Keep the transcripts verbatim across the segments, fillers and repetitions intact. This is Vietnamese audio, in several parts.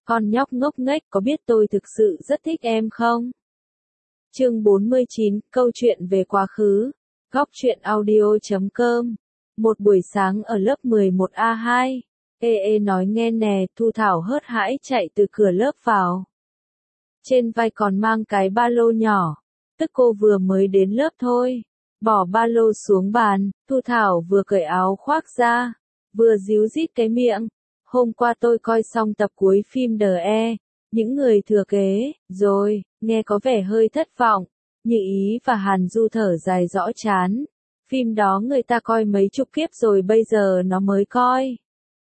Con nhóc ngốc nghếch, có biết tôi thực sự rất thích em không? Chương bốn mươi chín, câu chuyện về quá khứ. Góc truyện audio chấm com. Một buổi sáng ở lớp mười một A hai. Ê ê nói nghe nè, Thu Thảo hớt hãi chạy từ cửa lớp vào. Trên vai còn mang cái ba lô nhỏ. Tức cô vừa mới đến lớp thôi. Bỏ ba lô xuống bàn, Thu Thảo vừa cởi áo khoác ra, vừa díu dít cái miệng. Hôm qua tôi coi xong tập cuối phim đê e, những người thừa kế, rồi, nghe có vẻ hơi thất vọng. Như Ý và Hàn Du thở dài rõ chán. Phim đó người ta coi mấy chục kiếp rồi bây giờ nó mới coi.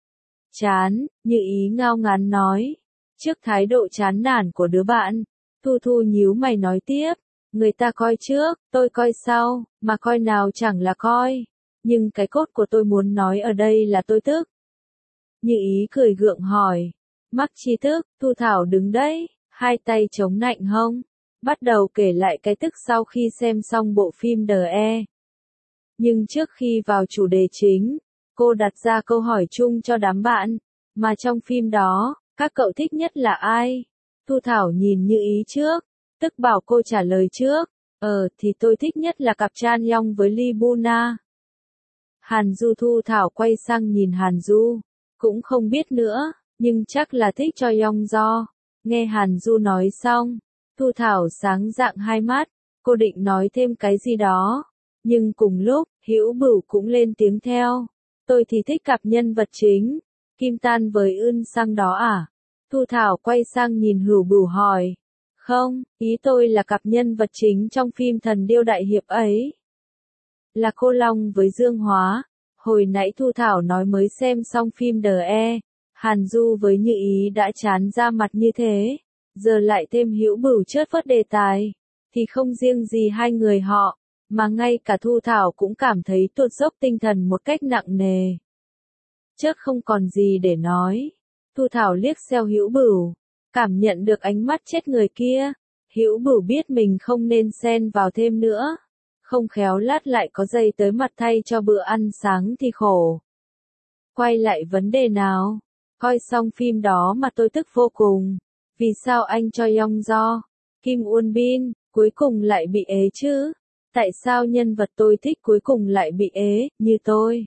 Chán, Như Ý ngao ngán nói. Trước thái độ chán nản của đứa bạn, Thu Thu nhíu mày nói tiếp. Người ta coi trước, tôi coi sau, mà coi nào chẳng là coi. Nhưng cái cốt của tôi muốn nói ở đây là tôi tức. Như Ý cười gượng hỏi. Mắc chi tức, Thu Thảo đứng đấy, hai tay chống nạnh hông. Bắt đầu kể lại cái tức sau khi xem xong bộ phim đê e. Nhưng trước khi vào chủ đề chính, cô đặt ra câu hỏi chung cho đám bạn. Mà trong phim đó, các cậu thích nhất là ai? Thu Thảo nhìn Như Ý trước. Tức bảo cô trả lời trước. Ờ thì tôi thích nhất là cặp Chan Yong với Lee Buna. Hàn Du. Thu Thảo quay sang nhìn Hàn Du. Cũng không biết nữa, nhưng chắc là thích cho Yong Do. Nghe Hàn Du nói xong, Thu Thảo sáng rạng hai mắt. Cô định nói thêm cái gì đó. Nhưng cùng lúc, Hữu Bửu cũng lên tiếng theo. Tôi thì thích cặp nhân vật chính. Kim Tan với Eun Sang đó à? Thu Thảo quay sang nhìn Hữu Bửu hỏi. Không, ý tôi là cặp nhân vật chính trong phim Thần Điêu Đại Hiệp ấy. Là Cô Long với Dương Hóa. Hồi nãy Thu Thảo nói mới xem xong phim đê e. Hàn Du với Như Ý đã chán ra mặt như thế. Giờ lại thêm Hữu Bửu chớt phớt đề tài. Thì không riêng gì hai người họ, mà ngay cả Thu Thảo cũng cảm thấy tuột dốc tinh thần một cách nặng nề. Chớt không còn gì để nói. Thu Thảo liếc xéo Hữu Bửu. Cảm nhận được ánh mắt chết người kia, Hữu Bửu biết mình không nên xen vào thêm nữa. Không khéo lát lại có dây tới mặt thay cho bữa ăn sáng thì khổ. Quay lại vấn đề nào? Coi xong phim đó mà tôi tức vô cùng. Vì sao anh cho Yong Do, Kim Won Bin, cuối cùng lại bị ế chứ? Tại sao nhân vật tôi thích cuối cùng lại bị ế, như tôi?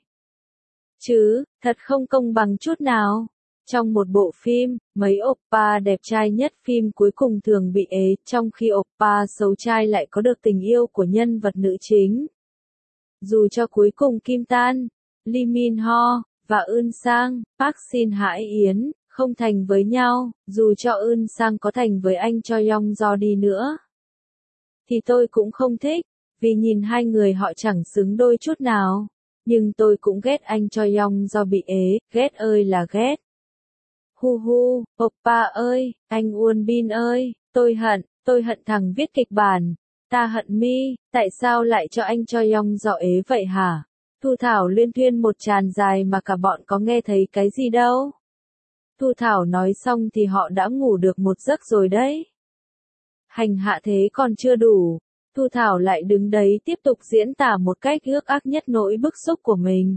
Chứ, thật không công bằng chút nào. Trong một bộ phim, mấy oppa đẹp trai nhất phim cuối cùng thường bị ế, trong khi oppa xấu trai lại có được tình yêu của nhân vật nữ chính. Dù cho cuối cùng Kim Tan, Lee Min Ho, và Eun Sang, Park Shin Hye Yến, không thành với nhau, dù cho Eun Sang có thành với anh Cho Yong Do đi nữa, thì tôi cũng không thích, vì nhìn hai người họ chẳng xứng đôi chút nào. Nhưng tôi cũng ghét anh Cho Yong Do bị ế, ghét ơi là ghét. Hu hu, oppa ơi, anh Won Bin ơi, tôi hận, tôi hận thằng viết kịch bản. Ta hận mi, tại sao lại cho anh Cho Yong Do ế vậy hả? Thu Thảo liên thuyên một tràn dài mà cả bọn có nghe thấy cái gì đâu. Thu Thảo nói xong thì họ đã ngủ được một giấc rồi đấy. Hành hạ thế còn chưa đủ. Thu Thảo lại đứng đấy tiếp tục diễn tả một cách ước ác nhất nỗi bức xúc của mình.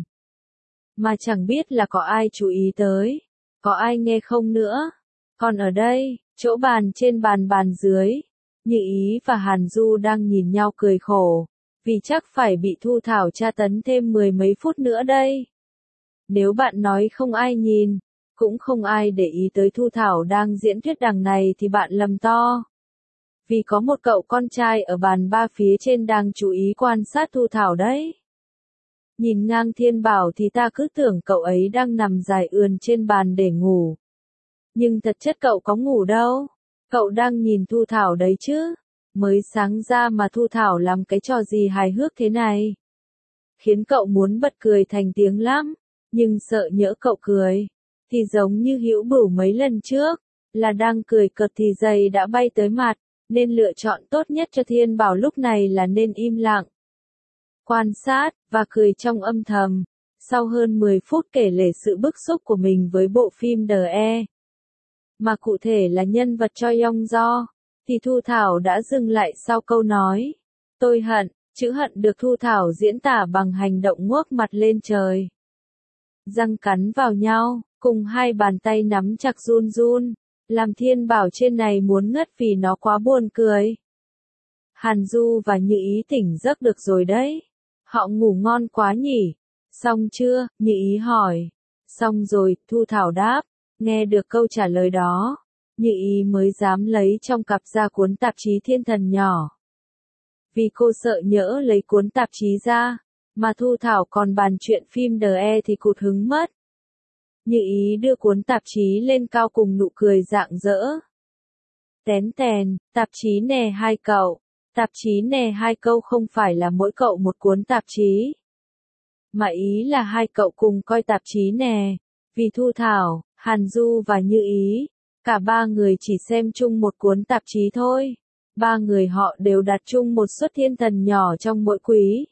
Mà chẳng biết là có ai chú ý tới. Có ai nghe không nữa? Còn ở đây, chỗ bàn trên bàn bàn dưới, Như Ý và Hàn Du đang nhìn nhau cười khổ, vì chắc phải bị Thu Thảo tra tấn thêm mười mấy phút nữa đây. Nếu bạn nói không ai nhìn, cũng không ai để ý tới Thu Thảo đang diễn thuyết đằng này thì bạn lầm to. Vì có một cậu con trai ở bàn ba phía trên đang chú ý quan sát Thu Thảo đấy. Nhìn ngang thiên bảo thì ta cứ tưởng cậu ấy đang nằm dài ườn trên bàn để ngủ. Nhưng thật chất cậu có ngủ đâu. Cậu đang nhìn Thu Thảo đấy chứ. Mới sáng ra mà Thu Thảo làm cái trò gì hài hước thế này. Khiến cậu muốn bật cười thành tiếng lắm. Nhưng sợ nhỡ cậu cười. Thì giống như Hữu Bửu mấy lần trước. Là đang cười cợt thì giày đã bay tới mặt. Nên lựa chọn tốt nhất cho Thiên Bảo lúc này là nên im lặng. Quan sát, và cười trong âm thầm. Sau hơn mười phút kể lể sự bức xúc của mình với bộ phim đê e. Mà cụ thể là nhân vật Cho Yong Do, thì Thu Thảo đã dừng lại sau câu nói. Tôi hận, chữ hận được Thu Thảo diễn tả bằng hành động ngước mặt lên trời. Răng cắn vào nhau, cùng hai bàn tay nắm chặt run run. Làm Thiên Bảo trên này muốn ngất vì nó quá buồn cười. Hàn Du và Như Ý tỉnh giấc được rồi đấy. Họ ngủ ngon quá nhỉ. Xong chưa? Như Ý hỏi. Xong rồi, Thu Thảo đáp. Nghe được câu trả lời đó, Như Ý mới dám lấy trong cặp ra cuốn tạp chí Thiên Thần nhỏ. Vì cô sợ nhỡ lấy cuốn tạp chí ra, mà Thu Thảo còn bàn chuyện phim đờ e thì cụt hứng mất. Như Ý đưa cuốn tạp chí lên cao cùng nụ cười rạng rỡ. Tén tèn, tạp chí nè hai cậu. Tạp chí nè hai câu không phải là mỗi cậu một cuốn tạp chí. Mà ý là hai cậu cùng coi tạp chí nè. Vì Thu Thảo, Hàn Du và Như Ý, cả ba người chỉ xem chung một cuốn tạp chí thôi. Ba người họ đều đặt chung một suất Thiên Thần nhỏ trong mỗi quý.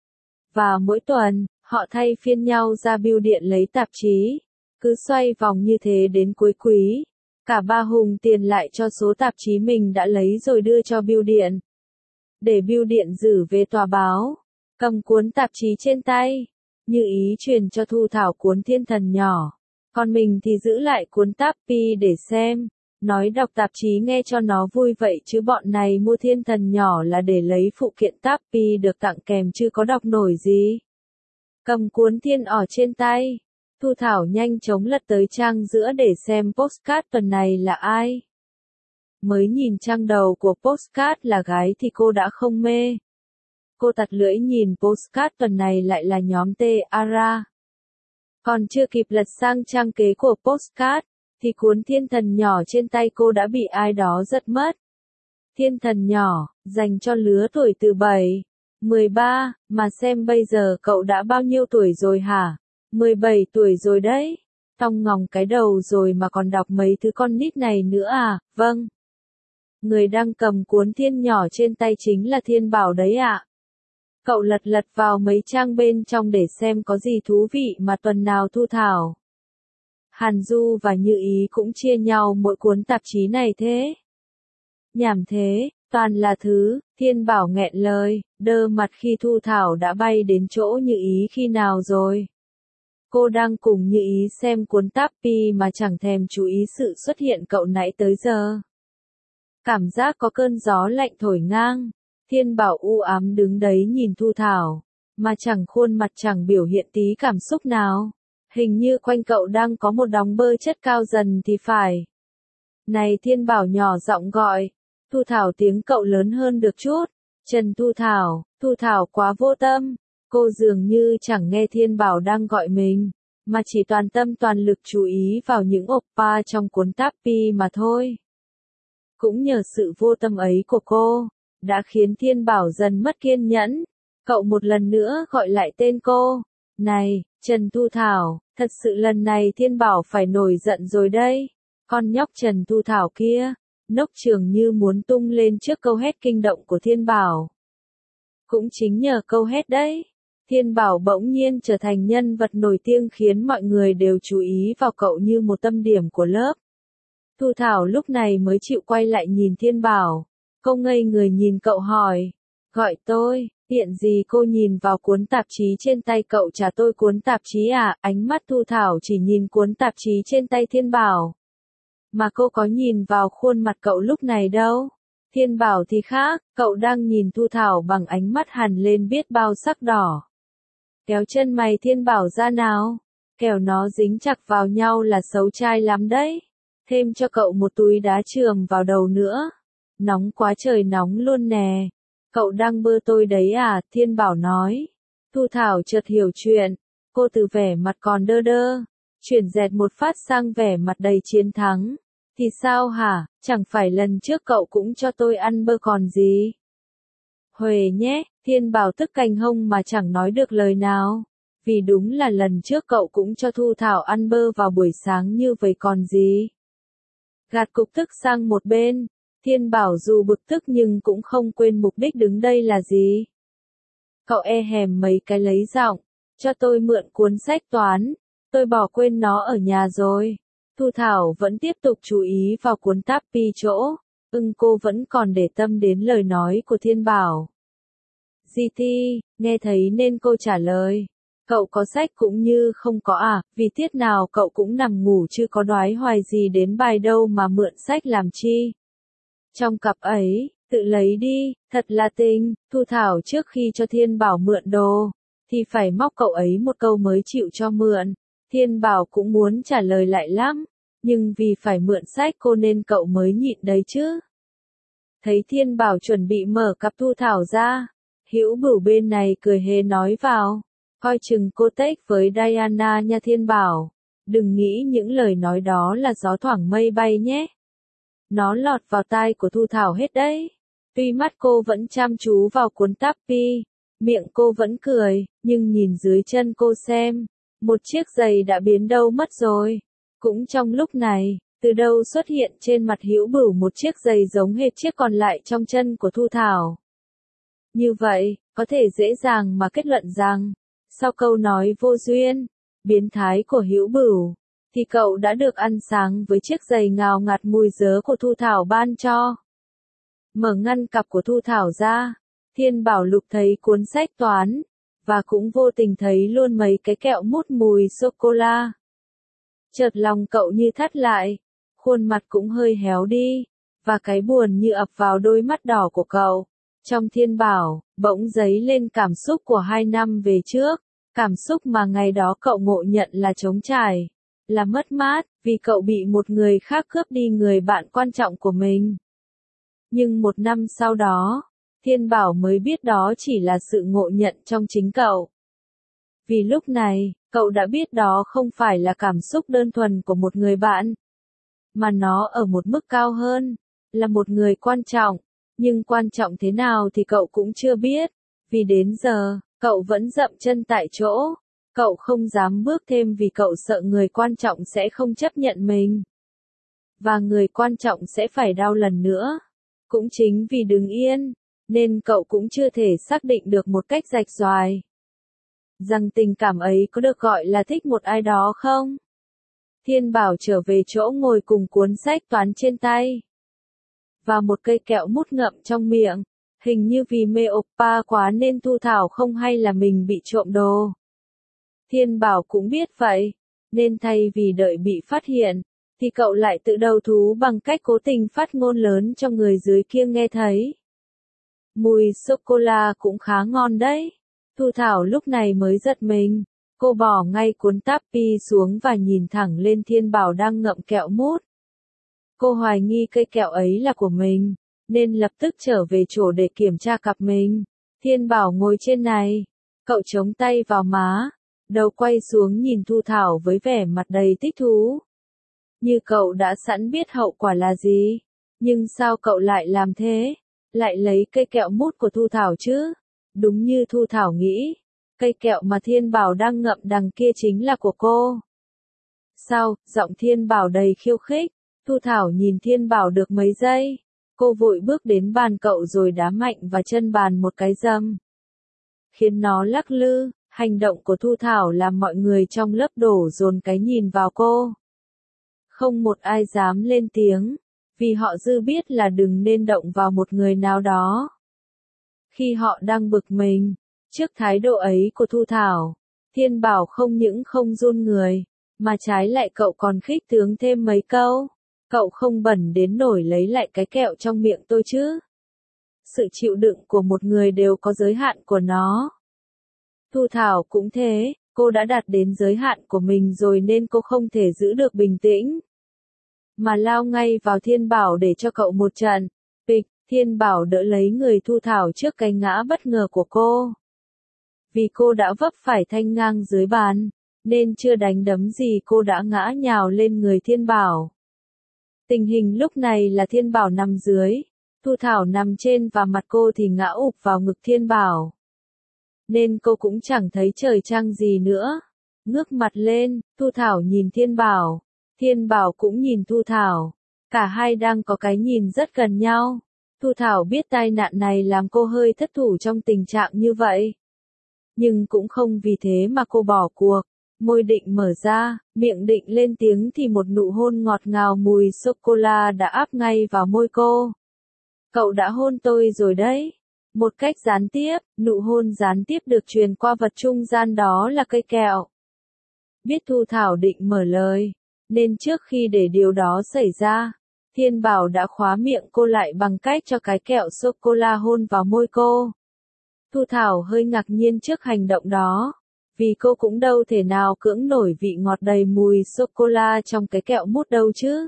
Và mỗi tuần, họ thay phiên nhau ra bưu điện lấy tạp chí. Cứ xoay vòng như thế đến cuối quý. Cả ba hùng tiền lại cho số tạp chí mình đã lấy rồi đưa cho bưu điện. Để bưu điện giữ về tòa báo. Cầm cuốn tạp chí trên tay. Như Ý truyền cho Thu Thảo cuốn Thiên Thần nhỏ. Còn mình thì giữ lại cuốn tạp pi để xem. Nói đọc tạp chí nghe cho nó vui vậy chứ bọn này mua Thiên Thần nhỏ là để lấy phụ kiện tạp pi được tặng kèm chứ có đọc nổi gì. Cầm cuốn Thiên ỏ trên tay. Thu Thảo nhanh chóng lật tới trang giữa để xem postcard tuần này là ai. Mới nhìn trang đầu của postcard là gái thì cô đã không mê. Cô tặc lưỡi nhìn postcard tuần này lại là nhóm T A R A. Còn chưa kịp lật sang trang kế của postcard, thì cuốn Thiên Thần nhỏ trên tay cô đã bị ai đó giật mất. Thiên Thần nhỏ, dành cho lứa tuổi từ bảy, mười ba, mà xem bây giờ cậu đã bao nhiêu tuổi rồi hả? mười bảy tuổi rồi đấy. Tong ngòng cái đầu rồi mà còn đọc mấy thứ con nít này nữa à? Vâng. Người đang cầm cuốn Thiên nhỏ trên tay chính là Thiên Bảo đấy ạ. Cậu lật lật vào mấy trang bên trong để xem có gì thú vị mà tuần nào Thu Thảo, Hàn Du và Như Ý cũng chia nhau mỗi cuốn tạp chí này thế. Nhảm thế, toàn là thứ, Thiên Bảo nghẹn lời, đơ mặt khi Thu Thảo đã bay đến chỗ Như Ý khi nào rồi. Cô đang cùng Như Ý xem cuốn tạp pi mà chẳng thèm chú ý sự xuất hiện cậu nãy tới giờ. Cảm giác có cơn gió lạnh thổi ngang. Thiên Bảo u ám đứng đấy nhìn Thu Thảo, mà chẳng khuôn mặt chẳng biểu hiện tí cảm xúc nào. Hình như quanh cậu đang có một đống bơ chất cao dần thì phải. Này Thiên Bảo nhỏ giọng gọi. Thu Thảo tiếng cậu lớn hơn được chút. Trần Thu Thảo, Thu Thảo quá vô tâm. Cô dường như chẳng nghe Thiên Bảo đang gọi mình, mà chỉ toàn tâm toàn lực chú ý vào những oppa trong cuốn tạp pi mà thôi. Cũng nhờ sự vô tâm ấy của cô, đã khiến Thiên Bảo dần mất kiên nhẫn. Cậu một lần nữa gọi lại tên cô. Này, Trần Thu Thảo, thật sự lần này Thiên Bảo phải nổi giận rồi đây. Con nhóc Trần Thu Thảo kia, nốc trường như muốn tung lên trước câu hét kinh động của Thiên Bảo. Cũng chính nhờ câu hét đấy, Thiên Bảo bỗng nhiên trở thành nhân vật nổi tiếng khiến mọi người đều chú ý vào cậu như một tâm điểm của lớp. Thu Thảo lúc này mới chịu quay lại nhìn Thiên Bảo. Cô ngây người nhìn cậu hỏi. Gọi tôi, tiện gì cô nhìn vào cuốn tạp chí trên tay cậu trả tôi cuốn tạp chí à? Ánh mắt Thu Thảo chỉ nhìn cuốn tạp chí trên tay Thiên Bảo. Mà cô có nhìn vào khuôn mặt cậu lúc này đâu. Thiên Bảo thì khác, cậu đang nhìn Thu Thảo bằng ánh mắt hằn lên biết bao sắc đỏ. Kéo chân mày Thiên Bảo ra nào. Kẻo nó dính chặt vào nhau là xấu trai lắm đấy. Thêm cho cậu một túi đá chườm vào đầu nữa. Nóng quá trời nóng luôn nè. Cậu đang bơ tôi đấy à? Thiên Bảo nói. Thu Thảo chợt hiểu chuyện. Cô từ vẻ mặt còn đơ đơ, chuyển dẹt một phát sang vẻ mặt đầy chiến thắng. Thì sao hả? Chẳng phải lần trước cậu cũng cho tôi ăn bơ còn gì? Huề nhé, Thiên Bảo tức cành hông mà chẳng nói được lời nào. Vì đúng là lần trước cậu cũng cho Thu Thảo ăn bơ vào buổi sáng như vậy còn gì. Gạt cục tức sang một bên, Thiên Bảo dù bực tức nhưng cũng không quên mục đích đứng đây là gì. Cậu e hèm mấy cái lấy giọng, cho tôi mượn cuốn sách toán, tôi bỏ quên nó ở nhà rồi. Thu Thảo vẫn tiếp tục chú ý vào cuốn tạp pi chỗ, ưng cô vẫn còn để tâm đến lời nói của Thiên Bảo. Gì thi, nghe thấy nên cô trả lời. Cậu có sách cũng như không có à, vì tiết nào cậu cũng nằm ngủ chứ có đoái hoài gì đến bài đâu mà mượn sách làm chi. Trong cặp ấy, tự lấy đi, thật là tình, Thu Thảo trước khi cho Thiên Bảo mượn đồ, thì phải móc cậu ấy một câu mới chịu cho mượn. Thiên Bảo cũng muốn trả lời lại lắm, nhưng vì phải mượn sách cô nên cậu mới nhịn đấy chứ. Thấy Thiên Bảo chuẩn bị mở cặp Thu Thảo ra, Hữu Bửu bên này cười hề nói vào, coi chừng cô tách với Diana nha Thiên Bảo, đừng nghĩ những lời nói đó là gió thoảng mây bay nhé. Nó lọt vào tai của Thu Thảo hết đấy. Tuy mắt cô vẫn chăm chú vào cuốn tapi, miệng cô vẫn cười, nhưng nhìn dưới chân cô xem, một chiếc giày đã biến đâu mất rồi. Cũng trong lúc này, từ đâu xuất hiện trên mặt Hữu Bửu một chiếc giày giống hệt chiếc còn lại trong chân của Thu Thảo. Như vậy, có thể dễ dàng mà kết luận rằng, sau câu nói vô duyên, biến thái của Hữu Bửu, thì cậu đã được ăn sáng với chiếc giày ngào ngạt mùi dớ của Thu Thảo ban cho. Mở ngăn cặp của Thu Thảo ra, Thiên Bảo lục thấy cuốn sách toán, và cũng vô tình thấy luôn mấy cái kẹo mút mùi sô-cô-la. Chợt lòng cậu như thắt lại, khuôn mặt cũng hơi héo đi, và cái buồn như ập vào đôi mắt đỏ của cậu. Trong Thiên Bảo, bỗng dấy lên cảm xúc của hai năm về trước, cảm xúc mà ngày đó cậu ngộ nhận là trống trải, là mất mát, vì cậu bị một người khác cướp đi người bạn quan trọng của mình. Nhưng một năm sau đó, Thiên Bảo mới biết đó chỉ là sự ngộ nhận trong chính cậu. Vì lúc này, cậu đã biết đó không phải là cảm xúc đơn thuần của một người bạn, mà nó ở một mức cao hơn, là một người quan trọng. Nhưng quan trọng thế nào thì cậu cũng chưa biết, vì đến giờ, cậu vẫn dậm chân tại chỗ. Cậu không dám bước thêm vì cậu sợ người quan trọng sẽ không chấp nhận mình. Và người quan trọng sẽ phải đau lần nữa. Cũng chính vì đứng yên, nên cậu cũng chưa thể xác định được một cách rạch ròi rằng tình cảm ấy có được gọi là thích một ai đó không? Thiên Bảo trở về chỗ ngồi cùng cuốn sách toán trên tay. Và một cây kẹo mút ngậm trong miệng. Hình như vì mê oppa quá nên Thu Thảo không hay là mình bị trộm đồ. Thiên Bảo cũng biết vậy, nên thay vì đợi bị phát hiện, thì cậu lại tự đầu thú bằng cách cố tình phát ngôn lớn cho người dưới kia nghe thấy. Mùi sô-cô-la cũng khá ngon đấy. Thu Thảo lúc này mới giật mình, cô bỏ ngay cuốn tapi xuống và nhìn thẳng lên Thiên Bảo đang ngậm kẹo mút. Cô hoài nghi cây kẹo ấy là của mình, nên lập tức trở về chỗ để kiểm tra cặp mình. Thiên Bảo ngồi trên này, cậu chống tay vào má, đầu quay xuống nhìn Thu Thảo với vẻ mặt đầy thích thú. Như cậu đã sẵn biết hậu quả là gì, nhưng sao cậu lại làm thế? Lại lấy cây kẹo mút của Thu Thảo chứ? Đúng như Thu Thảo nghĩ, cây kẹo mà Thiên Bảo đang ngậm đằng kia chính là của cô. Sao? Giọng Thiên Bảo đầy khiêu khích. Thu Thảo nhìn Thiên Bảo được mấy giây, cô vội bước đến bàn cậu rồi đá mạnh vào chân bàn một cái dầm, khiến nó lắc lư. Hành động của Thu Thảo làm mọi người trong lớp đổ dồn cái nhìn vào cô. Không một ai dám lên tiếng, vì họ dư biết là đừng nên động vào một người nào đó. Khi họ đang bực mình, trước thái độ ấy của Thu Thảo, Thiên Bảo không những không run người, mà trái lại cậu còn khích tướng thêm mấy câu. Cậu không bẩn đến nổi lấy lại cái kẹo trong miệng tôi chứ. Sự chịu đựng của một người đều có giới hạn của nó. Thu Thảo cũng thế, cô đã đạt đến giới hạn của mình rồi nên cô không thể giữ được bình tĩnh, mà lao ngay vào Thiên Bảo để cho cậu một trận. Bịch, Thiên Bảo đỡ lấy người Thu Thảo trước cái ngã bất ngờ của cô. Vì cô đã vấp phải thanh ngang dưới bàn, nên chưa đánh đấm gì cô đã ngã nhào lên người Thiên Bảo. Tình hình lúc này là Thiên Bảo nằm dưới, Thu Thảo nằm trên và mặt cô thì ngã ụp vào ngực Thiên Bảo. Nên cô cũng chẳng thấy trời trăng gì nữa. Ngước mặt lên, Thu Thảo nhìn Thiên Bảo. Thiên Bảo cũng nhìn Thu Thảo. Cả hai đang có cái nhìn rất gần nhau. Thu Thảo biết tai nạn này làm cô hơi thất thủ trong tình trạng như vậy. Nhưng cũng không vì thế mà cô bỏ cuộc. Môi định mở ra, miệng định lên tiếng thì một nụ hôn ngọt ngào mùi sô-cô-la đã áp ngay vào môi cô. Cậu đã hôn tôi rồi đấy. Một cách gián tiếp, nụ hôn gián tiếp được truyền qua vật trung gian đó là cây kẹo. Biết Thu Thảo định mở lời, nên trước khi để điều đó xảy ra, Thiên Bảo đã khóa miệng cô lại bằng cách cho cái kẹo sô-cô-la hôn vào môi cô. Thu Thảo hơi ngạc nhiên trước hành động đó, vì cô cũng đâu thể nào cưỡng nổi vị ngọt đầy mùi sô-cô-la trong cái kẹo mút đâu chứ.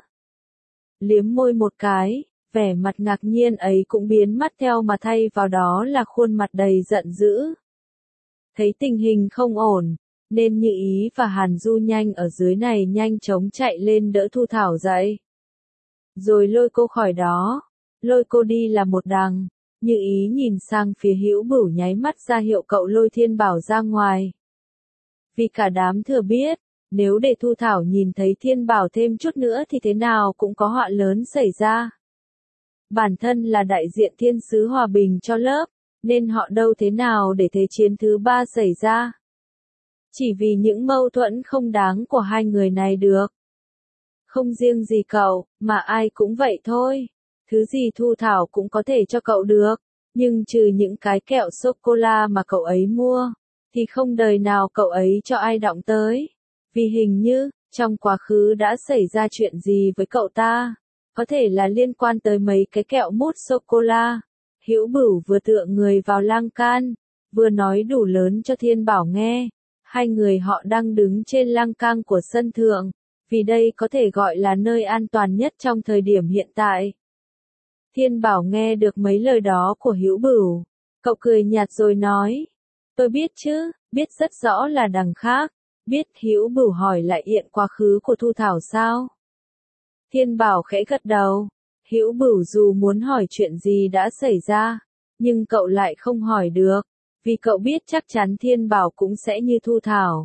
Liếm môi một cái, vẻ mặt ngạc nhiên ấy cũng biến mất theo mà thay vào đó là khuôn mặt đầy giận dữ. Thấy tình hình không ổn, nên Như Ý và Hàn Du nhanh ở dưới này nhanh chóng chạy lên đỡ Thu Thảo dậy. Rồi lôi cô khỏi đó, lôi cô đi là một đằng. Như Ý nhìn sang phía Hữu Bửu nháy mắt ra hiệu cậu lôi Thiên Bảo ra ngoài. Vì cả đám thừa biết, nếu để Thu Thảo nhìn thấy Thiên Bảo thêm chút nữa thì thế nào cũng có họa lớn xảy ra. Bản thân là đại diện thiên sứ hòa bình cho lớp, nên họ đâu thế nào để thế chiến thứ ba xảy ra. Chỉ vì những mâu thuẫn không đáng của hai người này được. Không riêng gì cậu, mà ai cũng vậy thôi. Thứ gì Thu Thảo cũng có thể cho cậu được, nhưng trừ những cái kẹo sô-cô-la mà cậu ấy mua, thì không đời nào cậu ấy cho ai động tới. Vì hình như, trong quá khứ đã xảy ra chuyện gì với cậu ta, có thể là liên quan tới mấy cái kẹo mút sô-cô-la. Hữu Bửu vừa tựa người vào lan can, vừa nói đủ lớn cho Thiên Bảo nghe. Hai người họ đang đứng trên lan can của sân thượng, vì đây có thể gọi là nơi an toàn nhất trong thời điểm hiện tại. Thiên Bảo nghe được mấy lời đó của Hữu Bửu, cậu cười nhạt rồi nói, tôi biết chứ, biết rất rõ là đằng khác. Biết. Hữu Bửu hỏi lại hiện quá khứ của Thu Thảo sao? Thiên Bảo khẽ gật đầu. Hữu Bửu dù muốn hỏi chuyện gì đã xảy ra, nhưng cậu lại không hỏi được, vì cậu biết chắc chắn Thiên Bảo cũng sẽ như Thu Thảo.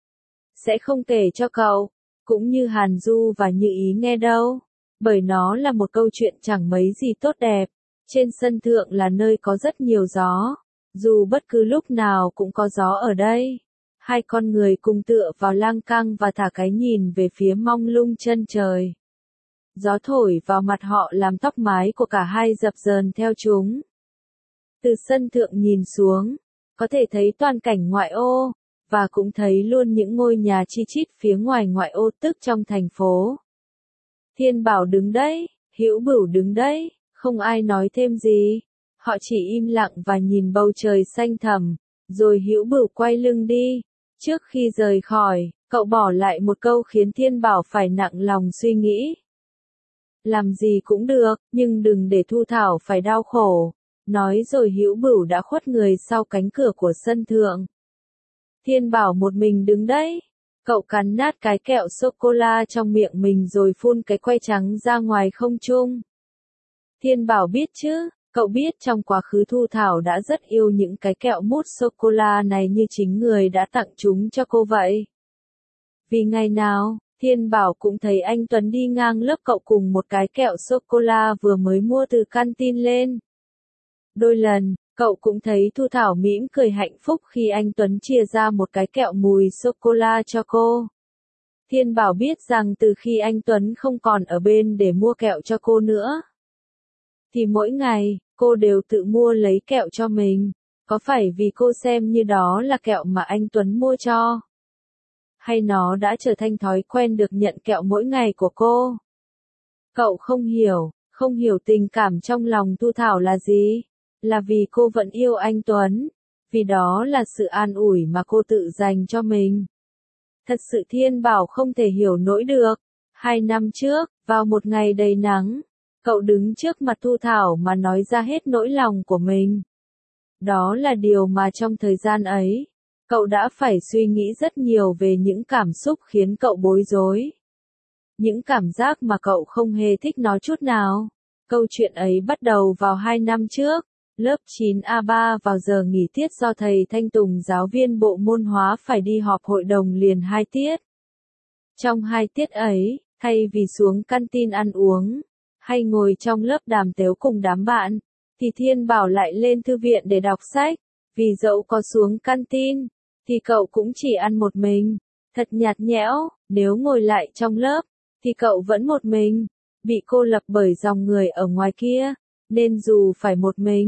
Sẽ không kể cho cậu, cũng như Hàn Du và Như Ý nghe đâu, bởi nó là một câu chuyện chẳng mấy gì tốt đẹp. Trên sân thượng là nơi có rất nhiều gió, dù bất cứ lúc nào cũng có gió ở đây. Hai con người cùng tựa vào lan can và thả cái nhìn về phía mông lung chân trời. Gió thổi vào mặt họ làm tóc mái của cả hai dập dờn theo chúng. Từ sân thượng nhìn xuống, có thể thấy toàn cảnh ngoại ô, và cũng thấy luôn những ngôi nhà chi chít phía ngoài ngoại ô tức trong thành phố. Thiên Bảo đứng đấy, Hữu Bửu đứng đấy, không ai nói thêm gì. Họ chỉ im lặng và nhìn bầu trời xanh thẳm, rồi Hữu Bửu quay lưng đi. Trước khi rời khỏi, cậu bỏ lại một câu khiến Thiên Bảo phải nặng lòng suy nghĩ. Làm gì cũng được, nhưng đừng để Thu Thảo phải đau khổ. Nói rồi Hữu Bửu đã khuất người sau cánh cửa của sân thượng. Thiên Bảo một mình đứng đấy. Cậu cắn nát cái kẹo sô-cô-la trong miệng mình rồi phun cái que trắng ra ngoài không trung. Thiên Bảo biết chứ, cậu biết trong quá khứ Thu Thảo đã rất yêu những cái kẹo mút sô-cô-la này như chính người đã tặng chúng cho cô vậy. Vì ngày nào, Thiên Bảo cũng thấy anh Tuấn đi ngang lớp cậu cùng một cái kẹo sô-cô-la vừa mới mua từ canteen lên. Đôi lần, cậu cũng thấy Thu Thảo mỉm cười hạnh phúc khi anh Tuấn chia ra một cái kẹo mùi sô-cô-la cho cô. Thiên Bảo biết rằng từ khi anh Tuấn không còn ở bên để mua kẹo cho cô nữa, thì mỗi ngày, cô đều tự mua lấy kẹo cho mình. Có phải vì cô xem như đó là kẹo mà anh Tuấn mua cho? Hay nó đã trở thành thói quen được nhận kẹo mỗi ngày của cô? Cậu không hiểu, không hiểu tình cảm trong lòng Thu Thảo là gì. Là vì cô vẫn yêu anh Tuấn. Vì đó là sự an ủi mà cô tự dành cho mình. Thật sự Thiên Bảo không thể hiểu nổi được. Hai năm trước, vào một ngày đầy nắng, cậu đứng trước mặt Thu Thảo mà nói ra hết nỗi lòng của mình. Đó là điều mà trong thời gian ấy, cậu đã phải suy nghĩ rất nhiều về những cảm xúc khiến cậu bối rối. Những cảm giác mà cậu không hề thích nó chút nào. Câu chuyện ấy bắt đầu vào hai năm trước, lớp chín A ba vào giờ nghỉ tiết do thầy Thanh Tùng giáo viên bộ môn hóa phải đi họp hội đồng liền hai tiết. Trong hai tiết ấy, thay vì xuống canteen ăn uống, hay ngồi trong lớp đàm tếu cùng đám bạn, thì Thiên Bảo lại lên thư viện để đọc sách. Vì dẫu có xuống canteen, thì cậu cũng chỉ ăn một mình. Thật nhạt nhẽo, nếu ngồi lại trong lớp, thì cậu vẫn một mình, bị cô lập bởi dòng người ở ngoài kia, nên dù phải một mình,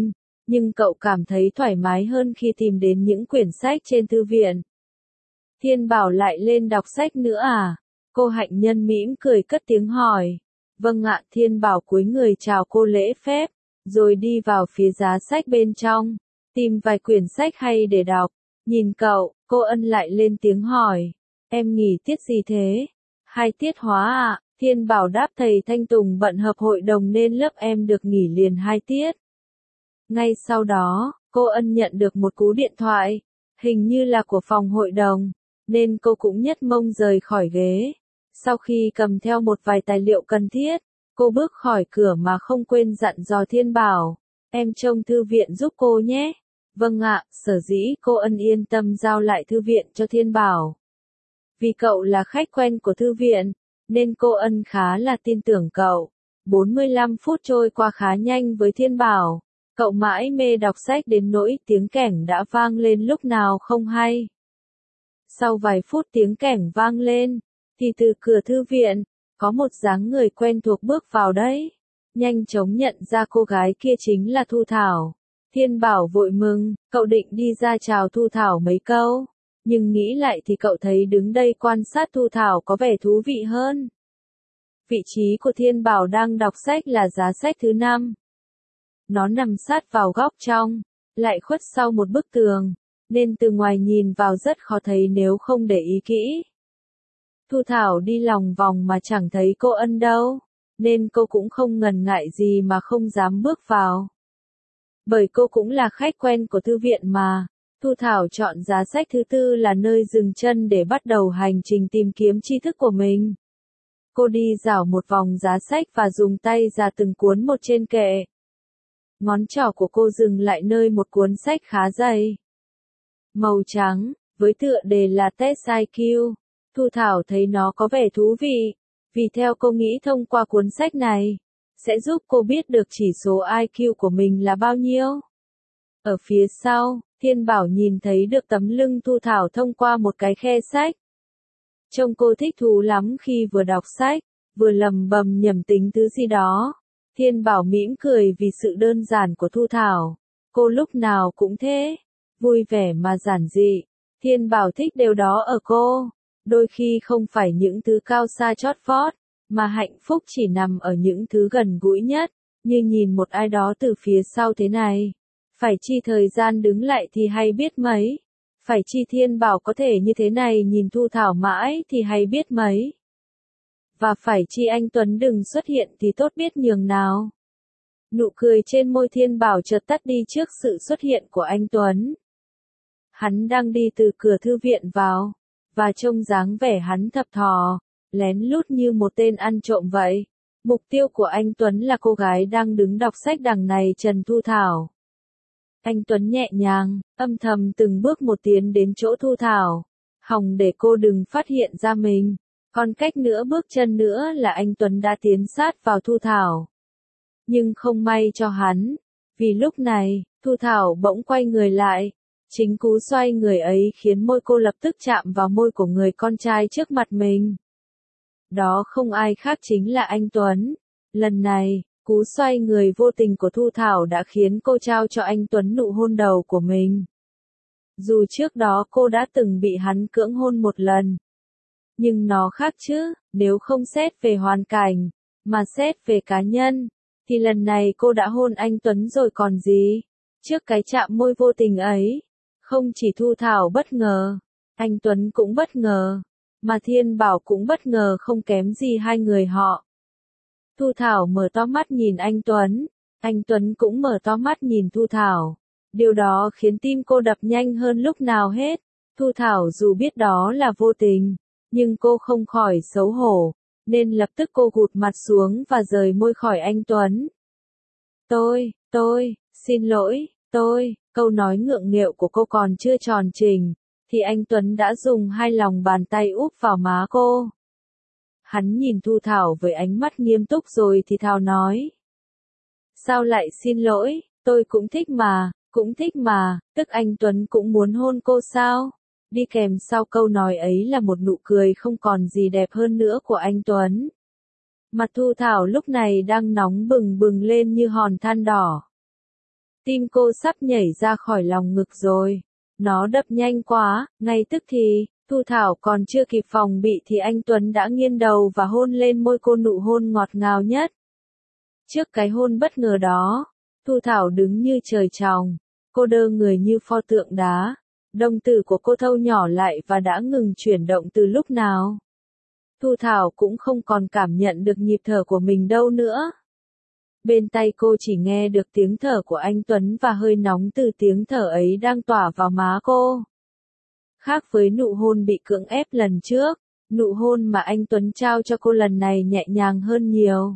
nhưng cậu cảm thấy thoải mái hơn khi tìm đến những quyển sách trên thư viện. Thiên Bảo lại lên đọc sách nữa à? Cô Hạnh Nhân mỉm cười cất tiếng hỏi. Vâng ạ, Thiên Bảo cúi người chào cô lễ phép, rồi đi vào phía giá sách bên trong, tìm vài quyển sách hay để đọc. Nhìn cậu, cô Ân lại lên tiếng hỏi. Em nghỉ tiết gì thế? Hai tiết hóa ạ. Thiên Bảo đáp thầy Thanh Tùng bận họp hội đồng nên lớp em được nghỉ liền hai tiết. Ngay sau đó, cô Ân nhận được một cú điện thoại, hình như là của phòng hội đồng, nên cô cũng nhất mông rời khỏi ghế. Sau khi cầm theo một vài tài liệu cần thiết, cô bước khỏi cửa mà không quên dặn dò Thiên Bảo, em trông thư viện giúp cô nhé. Vâng ạ, sở dĩ cô Ân yên tâm giao lại thư viện cho Thiên Bảo. Vì cậu là khách quen của thư viện, nên cô Ân khá là tin tưởng cậu. bốn mươi lăm phút trôi qua khá nhanh với Thiên Bảo. Cậu mãi mê đọc sách đến nỗi tiếng kẻng đã vang lên lúc nào không hay. Sau vài phút tiếng kẻng vang lên, thì từ cửa thư viện, có một dáng người quen thuộc bước vào đấy. Nhanh chóng nhận ra cô gái kia chính là Thu Thảo. Thiên Bảo vội mừng, cậu định đi ra chào Thu Thảo mấy câu. Nhưng nghĩ lại thì cậu thấy đứng đây quan sát Thu Thảo có vẻ thú vị hơn. Vị trí của Thiên Bảo đang đọc sách là giá sách thứ năm. Nó nằm sát vào góc trong, lại khuất sau một bức tường, nên từ ngoài nhìn vào rất khó thấy nếu không để ý kỹ. Thu Thảo đi lòng vòng mà chẳng thấy cô Ân đâu, nên cô cũng không ngần ngại gì mà không dám bước vào. Bởi cô cũng là khách quen của thư viện mà. Thu Thảo chọn giá sách thứ tư là nơi dừng chân để bắt đầu hành trình tìm kiếm tri thức của mình. Cô đi dạo một vòng giá sách và dùng tay ra từng cuốn một trên kệ. Ngón trỏ của cô dừng lại nơi một cuốn sách khá dày, màu trắng, với tựa đề là Test i kiu. Thu Thảo thấy nó có vẻ thú vị, vì theo cô nghĩ thông qua cuốn sách này, sẽ giúp cô biết được chỉ số i kiu của mình là bao nhiêu. Ở phía sau, Thiên Bảo nhìn thấy được tấm lưng Thu Thảo thông qua một cái khe sách. Trông cô thích thú lắm khi vừa đọc sách, vừa lầm bầm nhẩm tính thứ gì đó. Thiên Bảo mỉm cười vì sự đơn giản của Thu Thảo. Cô lúc nào cũng thế, vui vẻ mà giản dị. Thiên Bảo thích điều đó ở cô. Đôi khi không phải những thứ cao xa chót vót, mà hạnh phúc chỉ nằm ở những thứ gần gũi nhất, như nhìn một ai đó từ phía sau thế này. Phải chi thời gian đứng lại thì hay biết mấy. Phải chi Thiên Bảo có thể như thế này nhìn Thu Thảo mãi thì hay biết mấy. Và phải chi anh Tuấn đừng xuất hiện thì tốt biết nhường nào. Nụ cười trên môi Thiên Bảo chợt tắt đi trước sự xuất hiện của anh Tuấn. Hắn đang đi từ cửa thư viện vào, và trông dáng vẻ hắn thập thò, lén lút như một tên ăn trộm vậy. Mục tiêu của anh Tuấn là cô gái đang đứng đọc sách đằng này Trần Thu Thảo. Anh Tuấn nhẹ nhàng, âm thầm từng bước một tiến đến chỗ Thu Thảo, hòng để cô đừng phát hiện ra mình. Còn cách nữa bước chân nữa là anh Tuấn đã tiến sát vào Thu Thảo. Nhưng không may cho hắn, vì lúc này, Thu Thảo bỗng quay người lại. Chính cú xoay người ấy khiến môi cô lập tức chạm vào môi của người con trai trước mặt mình. Đó không ai khác chính là anh Tuấn. Lần này, cú xoay người vô tình của Thu Thảo đã khiến cô trao cho anh Tuấn nụ hôn đầu của mình. Dù trước đó cô đã từng bị hắn cưỡng hôn một lần. Nhưng nó khác chứ, nếu không xét về hoàn cảnh, mà xét về cá nhân, thì lần này cô đã hôn anh Tuấn rồi còn gì. Trước cái chạm môi vô tình ấy, không chỉ Thu Thảo bất ngờ, anh Tuấn cũng bất ngờ, mà Thiên Bảo cũng bất ngờ không kém gì hai người họ. Thu Thảo mở to mắt nhìn anh Tuấn, anh Tuấn cũng mở to mắt nhìn Thu Thảo. Điều đó khiến tim cô đập nhanh hơn lúc nào hết. Thu Thảo dù biết đó là vô tình, nhưng cô không khỏi xấu hổ, nên lập tức cô gụt mặt xuống và rời môi khỏi anh Tuấn. Tôi, tôi, xin lỗi, tôi, câu nói ngượng nghịu của cô còn chưa tròn chỉnh, thì anh Tuấn đã dùng hai lòng bàn tay úp vào má cô. Hắn nhìn Thu Thảo với ánh mắt nghiêm túc rồi thì thào nói. Sao lại xin lỗi, tôi cũng thích mà, cũng thích mà, tức anh Tuấn cũng muốn hôn cô sao? Đi kèm sau câu nói ấy là một nụ cười không còn gì đẹp hơn nữa của anh Tuấn. Mặt Thu Thảo lúc này đang nóng bừng bừng lên như hòn than đỏ. Tim cô sắp nhảy ra khỏi lòng ngực rồi. Nó đập nhanh quá, ngay tức thì, Thu Thảo còn chưa kịp phòng bị thì anh Tuấn đã nghiêng đầu và hôn lên môi cô, nụ hôn ngọt ngào nhất. Trước cái hôn bất ngờ đó, Thu Thảo đứng như trời trồng, cô đơ người như pho tượng đá. Đồng tử của cô thâu nhỏ lại và đã ngừng chuyển động từ lúc nào. Thu Thảo cũng không còn cảm nhận được nhịp thở của mình đâu nữa. Bên tai cô chỉ nghe được tiếng thở của anh Tuấn và hơi nóng từ tiếng thở ấy đang tỏa vào má cô. Khác với nụ hôn bị cưỡng ép lần trước, nụ hôn mà anh Tuấn trao cho cô lần này nhẹ nhàng hơn nhiều,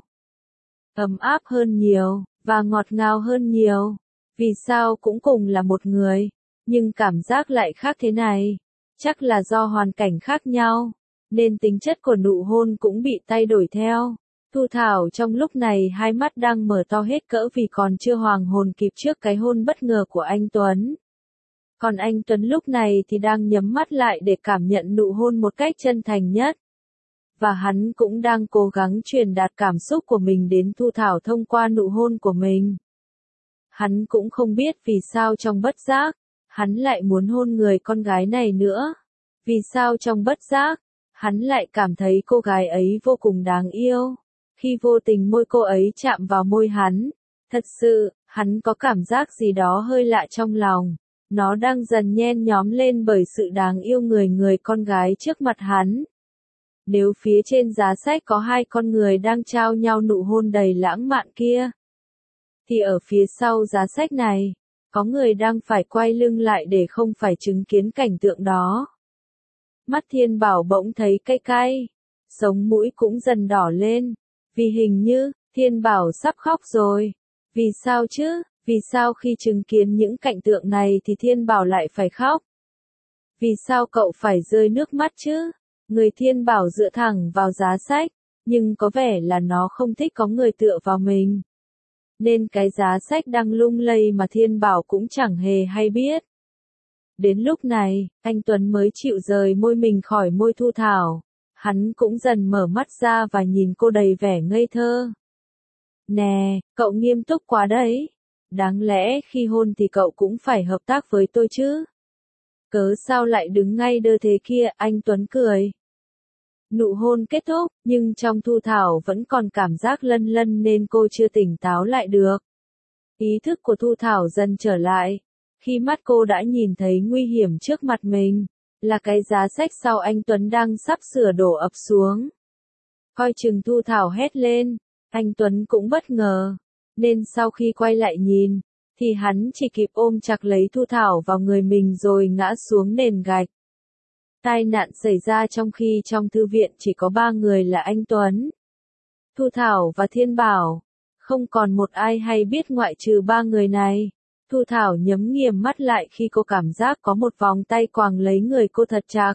ấm áp hơn nhiều, và ngọt ngào hơn nhiều. Vì sao cũng cùng là một người, nhưng cảm giác lại khác thế này? Chắc là do hoàn cảnh khác nhau, nên tính chất của nụ hôn cũng bị thay đổi theo. Thu Thảo trong lúc này hai mắt đang mở to hết cỡ vì còn chưa hoàn hồn kịp trước cái hôn bất ngờ của anh Tuấn. Còn anh Tuấn lúc này thì đang nhắm mắt lại để cảm nhận nụ hôn một cách chân thành nhất. Và hắn cũng đang cố gắng truyền đạt cảm xúc của mình đến Thu Thảo thông qua nụ hôn của mình. Hắn cũng không biết vì sao trong bất giác, hắn lại muốn hôn người con gái này nữa. Vì sao trong bất giác, hắn lại cảm thấy cô gái ấy vô cùng đáng yêu. Khi vô tình môi cô ấy chạm vào môi hắn, thật sự, hắn có cảm giác gì đó hơi lạ trong lòng. Nó đang dần nhen nhóm lên bởi sự đáng yêu người người con gái trước mặt hắn. Nếu phía trên giá sách có hai con người đang trao nhau nụ hôn đầy lãng mạn kia, thì ở phía sau giá sách này, có người đang phải quay lưng lại để không phải chứng kiến cảnh tượng đó. Mắt Thiên Bảo bỗng thấy cay cay, sống mũi cũng dần đỏ lên, vì hình như, Thiên Bảo sắp khóc rồi. Vì sao chứ? Vì sao khi chứng kiến những cảnh tượng này thì Thiên Bảo lại phải khóc? Vì sao cậu phải rơi nước mắt chứ? Người Thiên Bảo dựa thẳng vào giá sách, nhưng có vẻ là nó không thích có người tựa vào mình. Nên cái giá sách đang lung lay mà Thiên Bảo cũng chẳng hề hay biết. Đến lúc này, anh Tuấn mới chịu rời môi mình khỏi môi Thu Thảo. Hắn cũng dần mở mắt ra và nhìn cô đầy vẻ ngây thơ. Nè, cậu nghiêm túc quá đấy. Đáng lẽ khi hôn thì cậu cũng phải hợp tác với tôi chứ. Cớ sao lại đứng ngay đơ thế kia, anh Tuấn cười. Nụ hôn kết thúc, nhưng trong Thu Thảo vẫn còn cảm giác lân lân nên cô chưa tỉnh táo lại được. Ý thức của Thu Thảo dần trở lại, khi mắt cô đã nhìn thấy nguy hiểm trước mặt mình, là cái giá sách sau anh Tuấn đang sắp sửa đổ ập xuống. Coi chừng Thu Thảo hét lên, anh Tuấn cũng bất ngờ, nên sau khi quay lại nhìn, thì hắn chỉ kịp ôm chặt lấy Thu Thảo vào người mình rồi ngã xuống nền gạch. Tai nạn xảy ra trong khi trong thư viện chỉ có ba người là anh Tuấn, Thu Thảo và Thiên Bảo. Không còn một ai hay biết ngoại trừ ba người này. Thu Thảo nhắm nghiền mắt lại khi cô cảm giác có một vòng tay quàng lấy người cô thật chặt.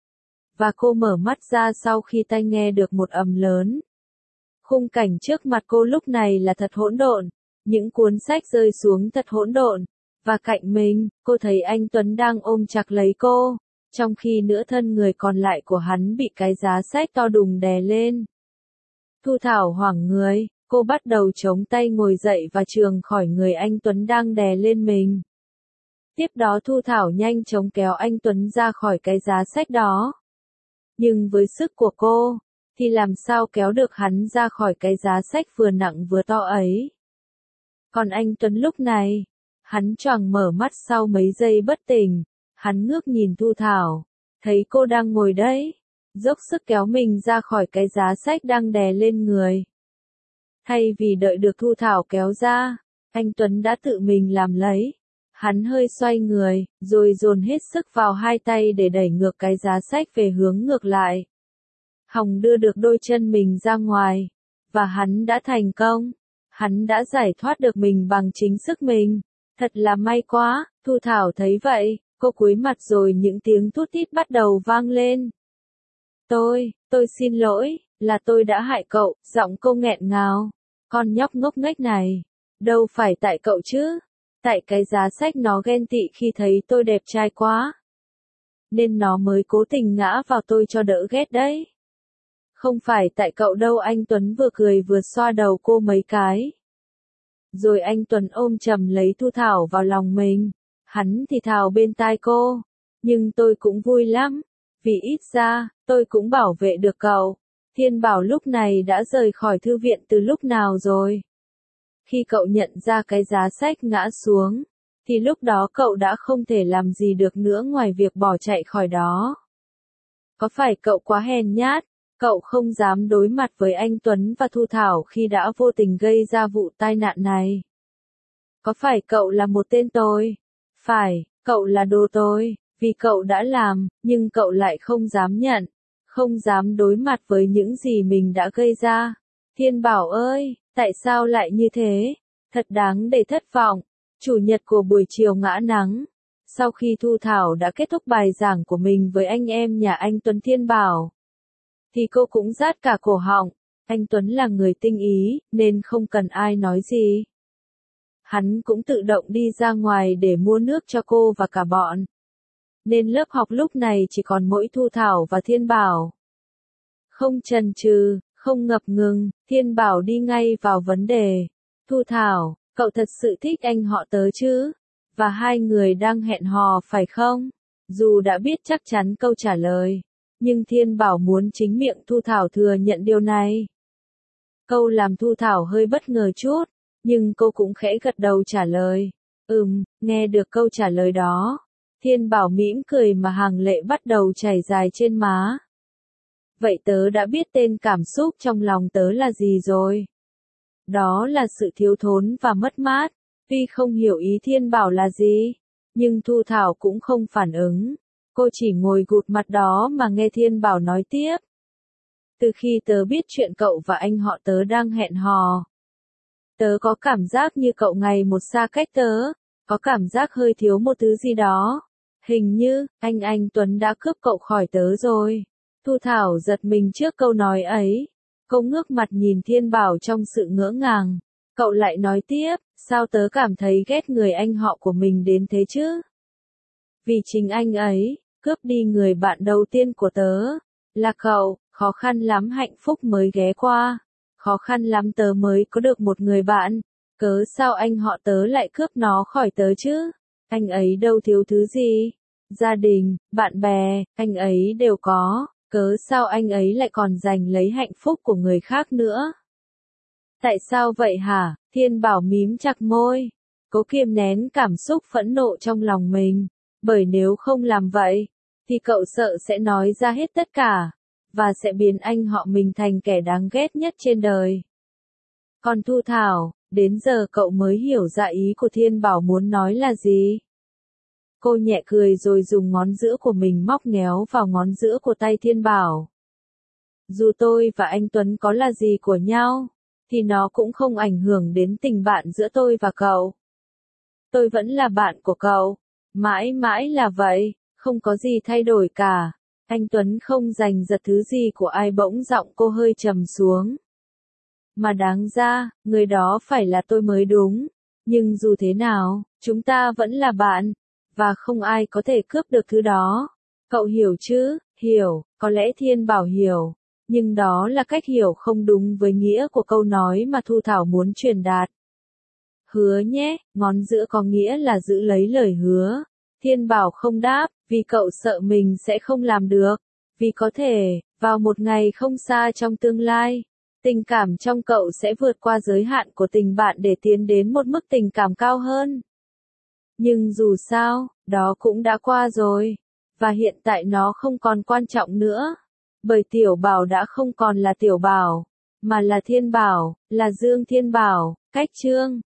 Và cô mở mắt ra sau khi tai nghe được một ầm lớn. Khung cảnh trước mặt cô lúc này là thật hỗn độn. Những cuốn sách rơi xuống thật hỗn độn. Và cạnh mình, cô thấy anh Tuấn đang ôm chặt lấy cô. Trong khi nửa thân người còn lại của hắn bị cái giá sách to đùng đè lên. Thu Thảo hoảng người, cô bắt đầu chống tay ngồi dậy và trườn khỏi người anh Tuấn đang đè lên mình. Tiếp đó Thu Thảo nhanh chóng kéo anh Tuấn ra khỏi cái giá sách đó. Nhưng với sức của cô, thì làm sao kéo được hắn ra khỏi cái giá sách vừa nặng vừa to ấy. Còn anh Tuấn lúc này, hắn choàng mở mắt sau mấy giây bất tỉnh, hắn ngước nhìn Thu Thảo, thấy cô đang ngồi đấy, dốc sức kéo mình ra khỏi cái giá sách đang đè lên người. Thay vì đợi được Thu Thảo kéo ra, anh Tuấn đã tự mình làm lấy. Hắn hơi xoay người, rồi dồn hết sức vào hai tay để đẩy ngược cái giá sách về hướng ngược lại. Hòng đưa được đôi chân mình ra ngoài. Và hắn đã thành công. Hắn đã giải thoát được mình bằng chính sức mình. Thật là may quá, Thu Thảo thấy vậy, cô cúi mặt rồi những tiếng thút thít bắt đầu vang lên. Tôi, tôi xin lỗi, là tôi đã hại cậu, giọng cô nghẹn ngào. Con nhóc ngốc nghếch này, đâu phải tại cậu chứ, tại cái giá sách nó ghen tị khi thấy tôi đẹp trai quá. Nên nó mới cố tình ngã vào tôi cho đỡ ghét đấy. Không phải tại cậu đâu, anh Tuấn vừa cười vừa xoa đầu cô mấy cái. Rồi anh Tuấn ôm chầm lấy Thu Thảo vào lòng mình. Hắn thì thào bên tai cô. Nhưng tôi cũng vui lắm. Vì ít ra, tôi cũng bảo vệ được cậu. Thiên Bảo lúc này đã rời khỏi thư viện từ lúc nào rồi? Khi cậu nhận ra cái giá sách ngã xuống, thì lúc đó cậu đã không thể làm gì được nữa ngoài việc bỏ chạy khỏi đó. Có phải cậu quá hèn nhát, cậu không dám đối mặt với anh Tuấn và Thu Thảo khi đã vô tình gây ra vụ tai nạn này? Có phải cậu là một tên tồi? Phải, cậu là đồ tồi, vì cậu đã làm, nhưng cậu lại không dám nhận, không dám đối mặt với những gì mình đã gây ra. Thiên Bảo ơi, tại sao lại như thế? Thật đáng để thất vọng. Chủ nhật của buổi chiều ngã nắng. Sau khi Thu Thảo đã kết thúc bài giảng của mình với anh em nhà anh Tuấn Thiên Bảo, thì cô cũng rát cả cổ họng. Anh Tuấn là người tinh ý, nên không cần ai nói gì. Hắn cũng tự động đi ra ngoài để mua nước cho cô và cả bọn. Nên lớp học lúc này chỉ còn mỗi Thu Thảo và Thiên Bảo. Không chần chừ, không ngập ngừng, Thiên Bảo đi ngay vào vấn đề. Thu Thảo, cậu thật sự thích anh họ tớ chứ? Và hai người đang hẹn hò phải không? Dù đã biết chắc chắn câu trả lời, nhưng Thiên Bảo muốn chính miệng Thu Thảo thừa nhận điều này. Câu làm Thu Thảo hơi bất ngờ chút, nhưng cô cũng khẽ gật đầu trả lời. Ừm, nghe được câu trả lời đó, Thiên Bảo mỉm cười mà hàng lệ bắt đầu chảy dài trên má. Vậy tớ đã biết tên cảm xúc trong lòng tớ là gì rồi. Đó là sự thiếu thốn và mất mát. Tuy không hiểu ý Thiên Bảo là gì, nhưng Thu Thảo cũng không phản ứng. Cô chỉ ngồi gục mặt đó mà nghe Thiên Bảo nói tiếp. Từ khi tớ biết chuyện cậu và anh họ tớ đang hẹn hò, tớ có cảm giác như cậu ngày một xa cách tớ, có cảm giác hơi thiếu một thứ gì đó. Hình như, anh anh Tuấn đã cướp cậu khỏi tớ rồi. Thu Thảo giật mình trước câu nói ấy. Cô ngước mặt nhìn Thiên Bảo trong sự ngỡ ngàng. Cậu lại nói tiếp, sao tớ cảm thấy ghét người anh họ của mình đến thế chứ? Vì chính anh ấy, cướp đi người bạn đầu tiên của tớ. Là cậu, khó khăn lắm hạnh phúc mới ghé qua. Khó khăn lắm tớ mới có được một người bạn. Cớ sao anh họ tớ lại cướp nó khỏi tớ chứ? Anh ấy đâu thiếu thứ gì? Gia đình, bạn bè, anh ấy đều có. Cớ sao anh ấy lại còn giành lấy hạnh phúc của người khác nữa? Tại sao vậy hả? Thiên Bảo mím chặt môi. Cố kiềm nén cảm xúc phẫn nộ trong lòng mình. Bởi nếu không làm vậy, thì cậu sợ sẽ nói ra hết tất cả, và sẽ biến anh họ mình thành kẻ đáng ghét nhất trên đời. Còn Thu Thảo, đến giờ cậu mới hiểu ra ý của Thiên Bảo muốn nói là gì. Cô nhẹ cười rồi dùng ngón giữa của mình móc ngéo vào ngón giữa của tay Thiên Bảo. Dù tôi và anh Tuấn có là gì của nhau, thì nó cũng không ảnh hưởng đến tình bạn giữa tôi và cậu. Tôi vẫn là bạn của cậu, mãi mãi là vậy, không có gì thay đổi cả. Anh Tuấn không giành giật thứ gì của ai. Bỗng giọng cô hơi trầm xuống. Mà đáng ra, người đó phải là tôi mới đúng. Nhưng dù thế nào, chúng ta vẫn là bạn, và không ai có thể cướp được thứ đó. Cậu hiểu chứ? Hiểu, có lẽ Thiên Bảo hiểu. Nhưng đó là cách hiểu không đúng với nghĩa của câu nói mà Thu Thảo muốn truyền đạt. Hứa nhé, ngón giữa có nghĩa là giữ lấy lời hứa. Thiên Bảo không đáp, vì cậu sợ mình sẽ không làm được. Vì có thể, vào một ngày không xa trong tương lai, tình cảm trong cậu sẽ vượt qua giới hạn của tình bạn để tiến đến một mức tình cảm cao hơn. Nhưng dù sao, đó cũng đã qua rồi. Và hiện tại nó không còn quan trọng nữa. Bởi Tiểu Bảo đã không còn là Tiểu Bảo, mà là Thiên Bảo, là Dương Thiên Bảo. Cách chương